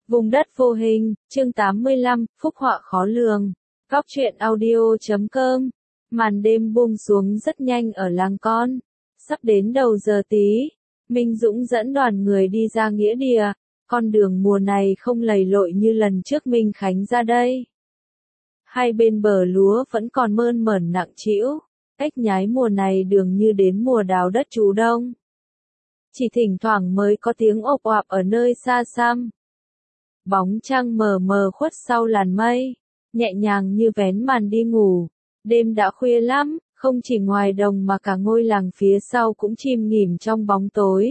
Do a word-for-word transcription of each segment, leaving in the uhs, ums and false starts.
Vùng đất vô hình, chương tám mươi lăm, phúc họa khó lường. Góc truyện audio chấm com. Màn đêm buông xuống rất nhanh ở làng con. Sắp đến đầu giờ tí, Minh Dũng dẫn đoàn người đi ra nghĩa địa. Con đường mùa này không lầy lội như lần trước Minh Khánh ra đây. Hai bên bờ lúa vẫn còn mơn mởn nặng trĩu. Ếch nhái mùa này dường như đến mùa đào đất trú đông. Chỉ thỉnh thoảng mới có tiếng ộp oạp ở nơi xa xăm. Bóng trăng mờ mờ khuất sau làn mây, nhẹ nhàng như vén màn đi ngủ. Đêm đã khuya lắm, không chỉ ngoài đồng mà cả ngôi làng phía sau cũng chìm nghỉm trong bóng tối.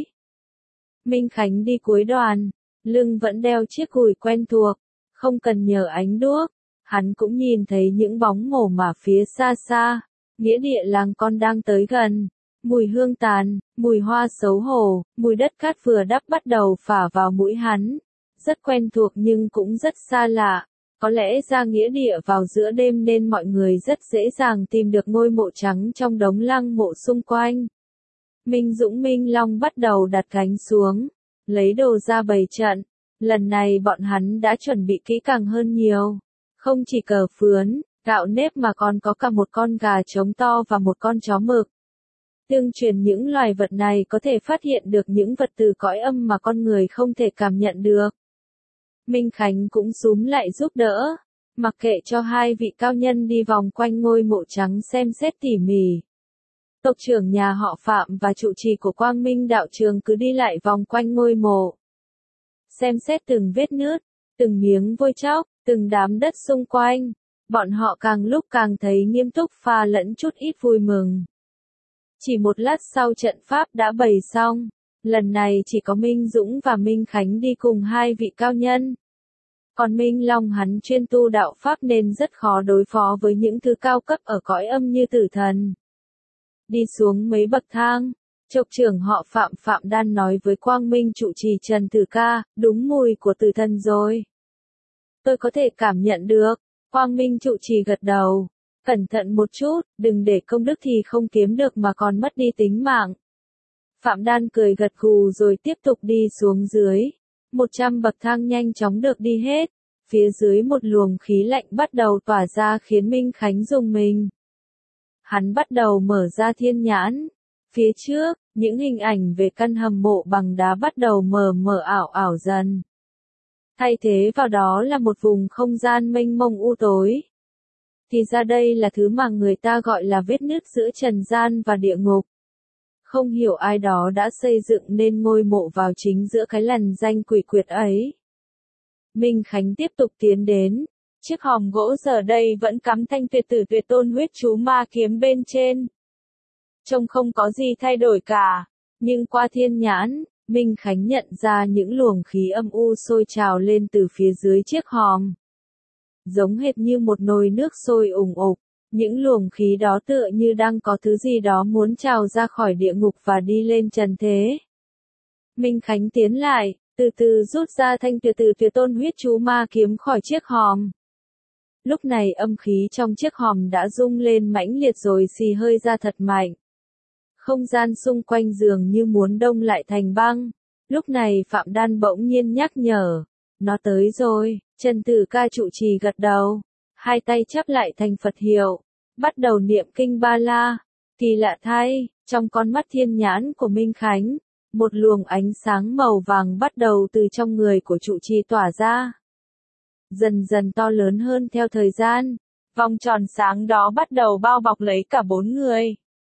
Minh Khánh đi cuối đoàn, lưng vẫn đeo chiếc gùi quen thuộc, không cần nhờ ánh đuốc, hắn cũng nhìn thấy những bóng mồ mả phía xa xa. Nghĩa địa làng con đang tới gần. Mùi hương tàn, mùi hoa xấu hổ, mùi đất cát vừa đắp bắt đầu phả vào mũi hắn. Rất quen thuộc nhưng cũng rất xa lạ. Có lẽ ra nghĩa địa vào giữa đêm nên mọi người rất dễ dàng tìm được ngôi mộ trắng trong đống lăng mộ xung quanh. Minh Dũng Minh Long bắt đầu đặt cánh xuống, lấy đồ ra bày trận. Lần này bọn hắn đã chuẩn bị kỹ càng hơn nhiều. Không chỉ cờ phướn, gạo nếp mà còn có cả một con gà trống to và một con chó mực. Tương truyền những loài vật này có thể phát hiện được những vật từ cõi âm mà con người không thể cảm nhận được. Minh Khánh cũng xúm lại giúp đỡ, mặc kệ cho hai vị cao nhân đi vòng quanh ngôi mộ trắng xem xét tỉ mỉ. Tộc trưởng nhà họ Phạm và trụ trì của Quang Minh đạo trường cứ đi lại vòng quanh ngôi mộ. Xem xét từng vết nứt, từng miếng vôi chóc, từng đám đất xung quanh. Bọn họ càng lúc càng thấy nghiêm túc pha lẫn chút ít vui mừng. Chỉ một lát sau trận pháp đã bày xong, lần này chỉ có Minh Dũng và Minh Khánh đi cùng hai vị cao nhân. Còn Minh Long hắn chuyên tu đạo pháp nên rất khó đối phó với những thứ cao cấp ở cõi âm như tử thần. Đi xuống mấy bậc thang, tộc trưởng họ Phạm Phạm Đan nói với Quang Minh trụ trì Trần Tử Ca, đúng mùi của tử thần rồi. Tôi có thể cảm nhận được. Quang Minh trụ trì gật đầu. Cẩn thận một chút, đừng để công đức thì không kiếm được mà còn mất đi tính mạng. Phạm Đan cười gật gù rồi tiếp tục đi xuống dưới. Một trăm bậc thang nhanh chóng được đi hết. Phía dưới một luồng khí lạnh bắt đầu tỏa ra khiến Minh Khánh rùng mình. Hắn bắt đầu mở ra thiên nhãn. Phía trước, những hình ảnh về căn hầm mộ bằng đá bắt đầu mờ mờ ảo ảo dần. Thay thế vào đó là một vùng không gian mênh mông u tối. Thì ra đây là thứ mà người ta gọi là vết nứt giữa trần gian và địa ngục. Không hiểu ai đó đã xây dựng nên ngôi mộ vào chính giữa cái lằn danh quỷ quyệt ấy. Minh Khánh tiếp tục tiến đến. Chiếc hòm gỗ giờ đây vẫn cắm thanh tuyệt tử tuyệt tôn huyết chú ma kiếm bên trên. Trông không có gì thay đổi cả. Nhưng qua thiên nhãn, Minh Khánh nhận ra những luồng khí âm u sôi trào lên từ phía dưới chiếc hòm. Giống hệt như một nồi nước sôi ủng ục, những luồng khí đó tựa như đang có thứ gì đó muốn trào ra khỏi địa ngục và đi lên trần thế. Minh Khánh tiến lại, từ từ rút ra thanh tuyệt tử tuyệt tôn huyết chú ma kiếm khỏi chiếc hòm. Lúc này âm khí trong chiếc hòm đã rung lên mãnh liệt rồi xì hơi ra thật mạnh. Không gian xung quanh dường như muốn đông lại thành băng. Lúc này Phạm Đan bỗng nhiên nhắc nhở. Nó tới rồi. Trần Tử Ca trụ trì gật đầu. Hai tay chắp lại thành Phật hiệu. Bắt đầu niệm kinh ba la. Kỳ lạ thay, trong con mắt thiên nhãn của Minh Khánh, một luồng ánh sáng màu vàng bắt đầu từ trong người của trụ trì tỏa ra. Dần dần to lớn hơn theo thời gian. Vòng tròn sáng đó bắt đầu bao bọc lấy cả bốn người.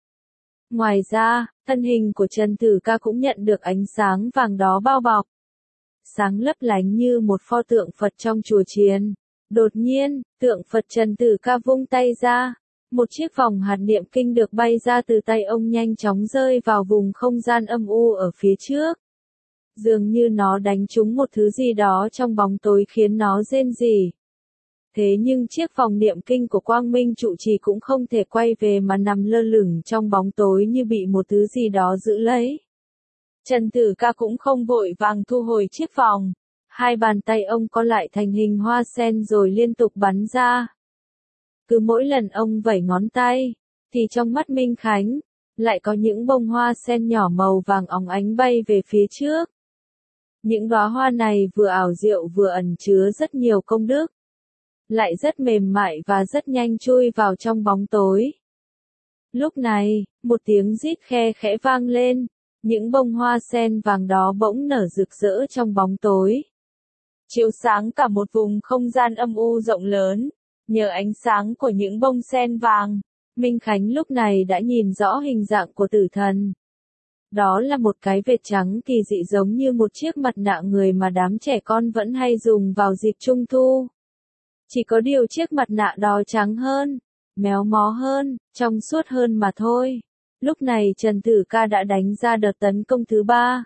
Ngoài ra, thân hình của Trần Tử Ca cũng nhận được ánh sáng vàng đó bao bọc. Sáng lấp lánh như một pho tượng Phật trong chùa chiền. Đột nhiên, tượng Phật Trần Tử Ca vung tay ra. Một chiếc vòng hạt niệm kinh được bay ra từ tay ông nhanh chóng rơi vào vùng không gian âm u ở phía trước. Dường như nó đánh trúng một thứ gì đó trong bóng tối khiến nó rên rỉ. Thế nhưng chiếc vòng niệm kinh của Quang Minh trụ trì cũng không thể quay về mà nằm lơ lửng trong bóng tối như bị một thứ gì đó giữ lấy. Trần Tử Ca cũng không vội vàng thu hồi chiếc vòng. Hai bàn tay ông co lại thành hình hoa sen rồi liên tục bắn ra. Cứ mỗi lần ông vẩy ngón tay, thì trong mắt Minh Khánh, lại có những bông hoa sen nhỏ màu vàng óng ánh bay về phía trước. Những đóa hoa này vừa ảo diệu vừa ẩn chứa rất nhiều công đức, lại rất mềm mại và rất nhanh chui vào trong bóng tối. Lúc này, một tiếng rít khe khẽ vang lên, những bông hoa sen vàng đó bỗng nở rực rỡ trong bóng tối, chiếu sáng cả một vùng không gian âm u rộng lớn. Nhờ ánh sáng của những bông sen vàng, Minh Khánh lúc này đã nhìn rõ hình dạng của tử thần. Đó là một cái vệt trắng kỳ dị giống như một chiếc mặt nạ người mà đám trẻ con vẫn hay dùng vào dịp Trung Thu. Chỉ có điều chiếc mặt nạ đó trắng hơn, méo mó hơn, trong suốt hơn mà thôi. Lúc này Trần Tử Ca đã đánh ra đợt tấn công thứ ba.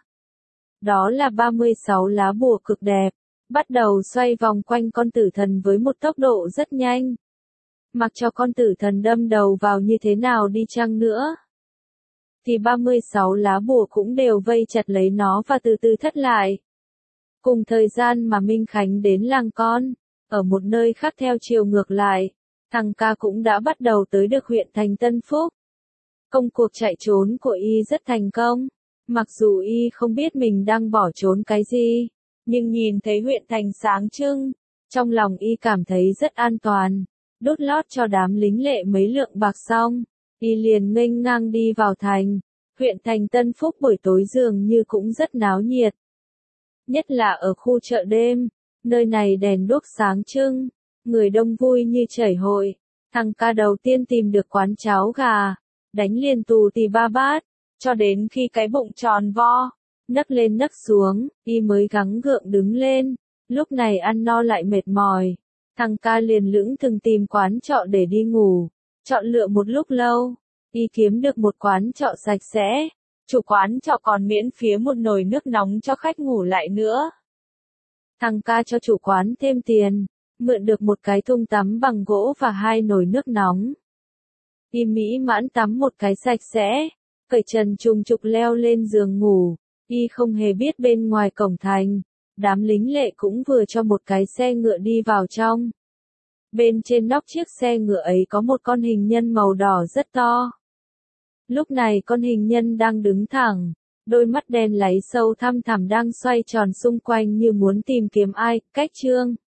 Đó là ba mươi sáu lá bùa cực đẹp, bắt đầu xoay vòng quanh con tử thần với một tốc độ rất nhanh. Mặc cho con tử thần đâm đầu vào như thế nào đi chăng nữa, thì ba mươi sáu lá bùa cũng đều vây chặt lấy nó và từ từ thất lại. Cùng thời gian mà Minh Khánh đến làng con, ở một nơi khác theo chiều ngược lại, thằng Ca cũng đã bắt đầu tới được huyện thành Tân Phúc. Công cuộc chạy trốn của y rất thành công, mặc dù y không biết mình đang bỏ trốn cái gì, nhưng nhìn thấy huyện thành sáng trưng, trong lòng y cảm thấy rất an toàn. Đốt lót cho đám lính lệ mấy lượng bạc xong, y liền nghênh ngang đi vào thành. Huyện thành Tân Phúc buổi tối dường như cũng rất náo nhiệt. Nhất là ở khu chợ đêm, nơi này đèn đuốc sáng trưng, người đông vui như chảy hội. Thằng Ca đầu tiên tìm được quán cháo gà, đánh liền tù tì ba bát, cho đến khi cái bụng tròn vo, nấc lên nấc xuống, y mới gắng gượng đứng lên. Lúc này ăn no lại mệt mỏi, thằng Ca liền lững thừng tìm quán trọ để đi ngủ. Chọn lựa một lúc lâu, y kiếm được một quán trọ sạch sẽ. Chủ quán trọ còn miễn phí một nồi nước nóng cho khách ngủ lại nữa. Thằng Ca cho chủ quán thêm tiền, mượn được một cái thùng tắm bằng gỗ và hai nồi nước nóng. Y mỹ mãn tắm một cái sạch sẽ, cởi trần trùng trục leo lên giường ngủ. Y không hề biết bên ngoài cổng thành, đám lính lệ cũng vừa cho một cái xe ngựa đi vào trong. Bên trên nóc chiếc xe ngựa ấy có một con hình nhân màu đỏ rất to. Lúc này con hình nhân đang đứng thẳng, đôi mắt đen láy sâu thăm thẳm đang xoay tròn xung quanh như muốn tìm kiếm ai. Cách chương